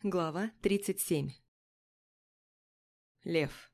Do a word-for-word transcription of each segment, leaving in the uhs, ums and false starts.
Глава тридцать семь. Лев.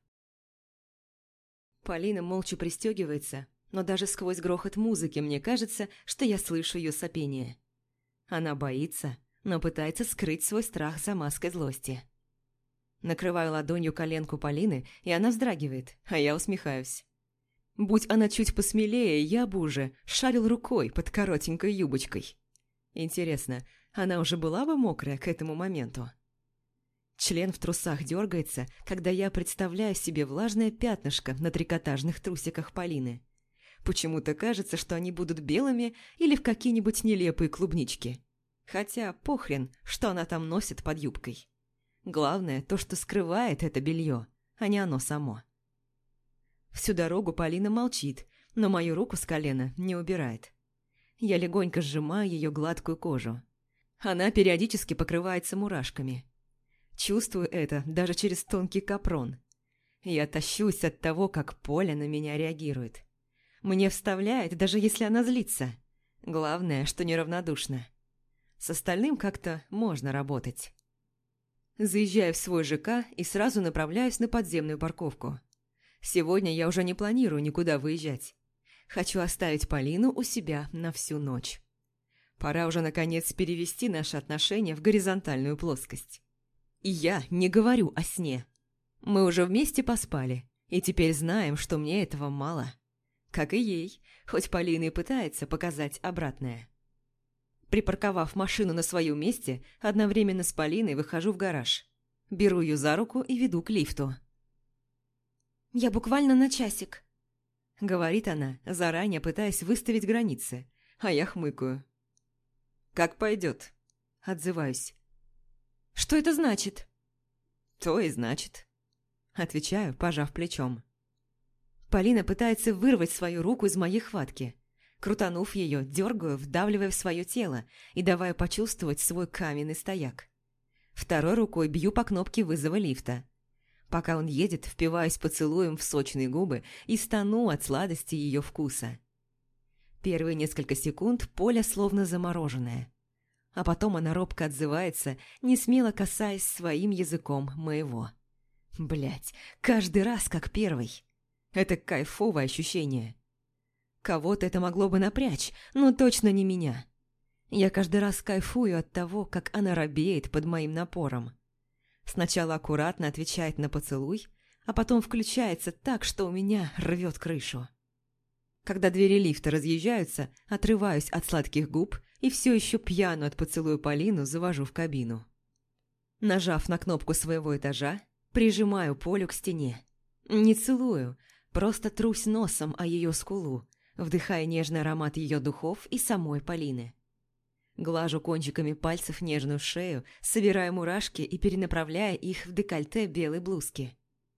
Полина молча пристегивается, но даже сквозь грохот музыки мне кажется, что я слышу ее сопение. Она боится, но пытается скрыть свой страх за маской злости. Накрываю ладонью коленку Полины, и она вздрагивает, а я усмехаюсь. Будь она чуть посмелее, я бы уже шарил рукой под коротенькой юбочкой. Интересно, она уже была бы мокрая к этому моменту? Член в трусах дергается, когда я представляю себе влажное пятнышко на трикотажных трусиках Полины. Почему-то кажется, что они будут белыми или в какие-нибудь нелепые клубнички. Хотя похрен, что она там носит под юбкой. Главное то, что скрывает это белье, а не оно само. Всю дорогу Полина молчит, но мою руку с колена не убирает. Я легонько сжимаю ее гладкую кожу. Она периодически покрывается мурашками. Чувствую это даже через тонкий капрон. Я тащусь от того, как Поля на меня реагирует. Мне вставляет, даже если она злится. Главное, что неравнодушна. С остальным как-то можно работать. Заезжаю в свой ЖК и сразу направляюсь на подземную парковку. Сегодня я уже не планирую никуда выезжать. Хочу оставить Полину у себя на всю ночь. Пора уже, наконец, перевести наши отношения в горизонтальную плоскость. И я не говорю о сне. Мы уже вместе поспали, и теперь знаем, что мне этого мало. Как и ей, хоть Полина и пытается показать обратное. Припарковав машину на своем месте, одновременно с Полиной выхожу в гараж. Беру ее за руку и веду к лифту. «Я буквально на часик», — говорит она, заранее пытаясь выставить границы, а я хмыкаю. «Как пойдет», — отзываюсь. «Что это значит?» «То и значит», — отвечаю, пожав плечом. Полина пытается вырвать свою руку из моей хватки. Крутанув ее, дергаю, вдавливая в свое тело и давая почувствовать свой каменный стояк. Второй рукой бью по кнопке вызова лифта. Пока он едет, впиваюсь поцелуем в сочные губы и стану от сладости ее вкуса. Первые несколько секунд Поля словно замороженная. А потом она робко отзывается, не смело касаясь своим языком моего. Блять, каждый раз как первый. Это кайфовое ощущение. Кого-то это могло бы напрячь, но точно не меня. Я каждый раз кайфую от того, как она робеет под моим напором. Сначала аккуратно отвечает на поцелуй, а потом включается так, что у меня рвет крышу. Когда двери лифта разъезжаются, отрываюсь от сладких губ и все еще пьяную от поцелуя Полину завожу в кабину. Нажав на кнопку своего этажа, прижимаю Полю к стене. Не целую, просто трусь носом о ее скулу, вдыхая нежный аромат ее духов и самой Полины. Глажу кончиками пальцев нежную шею, собирая мурашки и перенаправляя их в декольте белой блузки.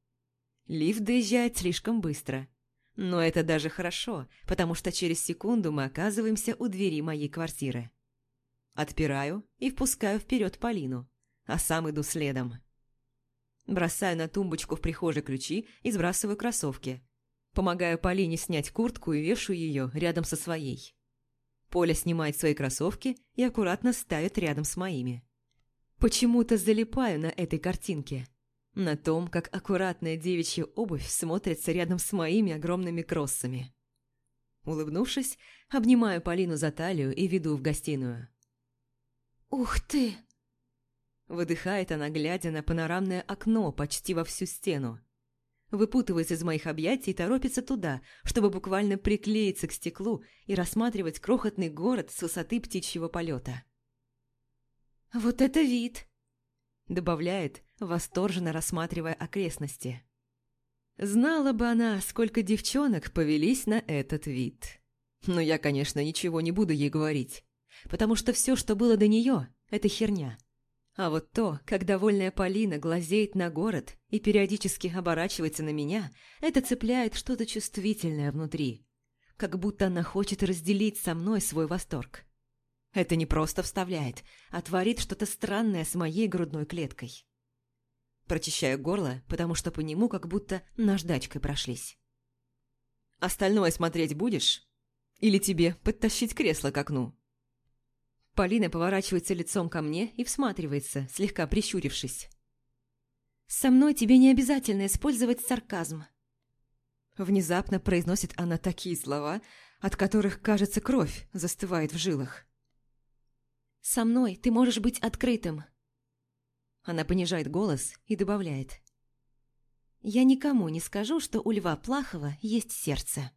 Лифт доезжает слишком быстро. Но это даже хорошо, потому что через секунду мы оказываемся у двери моей квартиры. Отпираю и впускаю вперед Полину, а сам иду следом. Бросаю на тумбочку в прихожей ключи и сбрасываю кроссовки. Помогаю Полине снять куртку и вешаю ее рядом со своей. Поля снимает свои кроссовки и аккуратно ставит рядом с моими. Почему-то залипаю на этой картинке. На том, как аккуратная девичья обувь смотрится рядом с моими огромными кроссами. Улыбнувшись, обнимаю Полину за талию и веду в гостиную. «Ух ты!» Выдыхает она, глядя на панорамное окно почти во всю стену. Выпутывается из моих объятий и торопится туда, чтобы буквально приклеиться к стеклу и рассматривать крохотный город с высоты птичьего полета. «Вот это вид!» Добавляет, восторженно рассматривая окрестности. Знала бы она, сколько девчонок повелись на этот вид. Но я, конечно, ничего не буду ей говорить, потому что все, что было до нее, это херня. А вот то, как довольная Полина глазеет на город и периодически оборачивается на меня, это цепляет что-то чувствительное внутри. Как будто она хочет разделить со мной свой восторг. Это не просто вставляет, а творит что-то странное с моей грудной клеткой. Прочищаю горло, потому что по нему как будто наждачкой прошлись. «Остальное смотреть будешь? Или тебе подтащить кресло к окну?» Полина поворачивается лицом ко мне и всматривается, слегка прищурившись. «Со мной тебе не обязательно использовать сарказм». Внезапно произносит она такие слова, от которых, кажется, кровь застывает в жилах. «Со мной ты можешь быть открытым». Она понижает голос и добавляет. «Я никому не скажу, что у Льва Плахова есть сердце».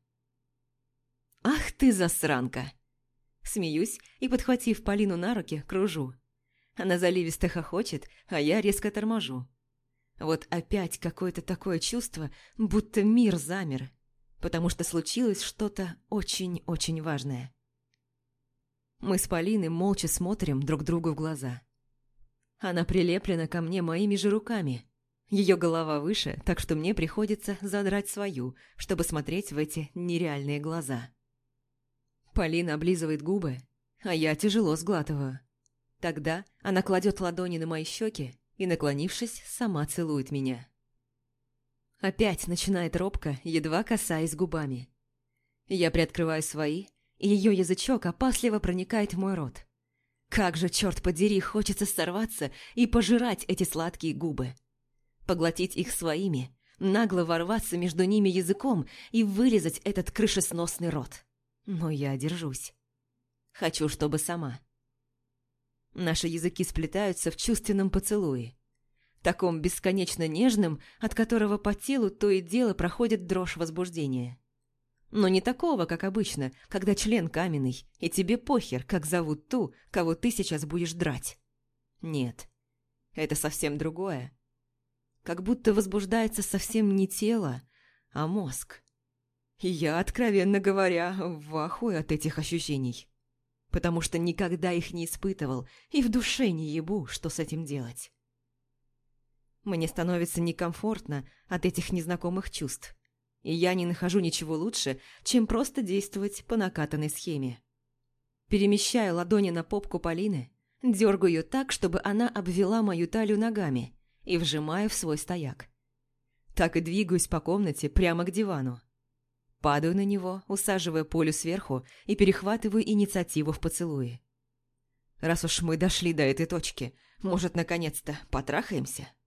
«Ах ты засранка!» Смеюсь и, подхватив Полину на руки, кружу. Она заливисто хохочет, а я резко торможу. Вот опять какое-то такое чувство, будто мир замер, потому что случилось что-то очень-очень важное. Мы с Полиной молча смотрим друг другу в глаза. Она прилеплена ко мне моими же руками. Ее голова выше, так что мне приходится задрать свою, чтобы смотреть в эти нереальные глаза. Полина облизывает губы, а я тяжело сглатываю. Тогда она кладет ладони на мои щеки и, наклонившись, сама целует меня. Опять начинает робко, едва касаясь губами. Я приоткрываю свои, и ее язычок опасливо проникает в мой рот. Как же, черт подери, хочется сорваться и пожирать эти сладкие губы. Поглотить их своими, нагло ворваться между ними языком и вырезать этот крышесносный рот. Но я держусь. Хочу, чтобы сама. Наши языки сплетаются в чувственном поцелуе. Таком бесконечно нежном, от которого по телу то и дело проходит дрожь возбуждения. Но не такого, как обычно, когда член каменный, и тебе похер, как зовут ту, кого ты сейчас будешь драть. Нет, это совсем другое. Как будто возбуждается совсем не тело, а мозг. И я, откровенно говоря, в ахуе от этих ощущений. Потому что никогда их не испытывал и в душе не ебу, что с этим делать. Мне становится некомфортно от этих незнакомых чувств. И я не нахожу ничего лучше, чем просто действовать по накатанной схеме. Перемещаю ладони на попку Полины, дергаю ее так, чтобы она обвела мою талию ногами, и вжимаю в свой стояк. Так и двигаюсь по комнате прямо к дивану. Падаю на него, усаживая Полю сверху и перехватываю инициативу в поцелуе. Раз уж мы дошли до этой точки, может, наконец-то потрахаемся?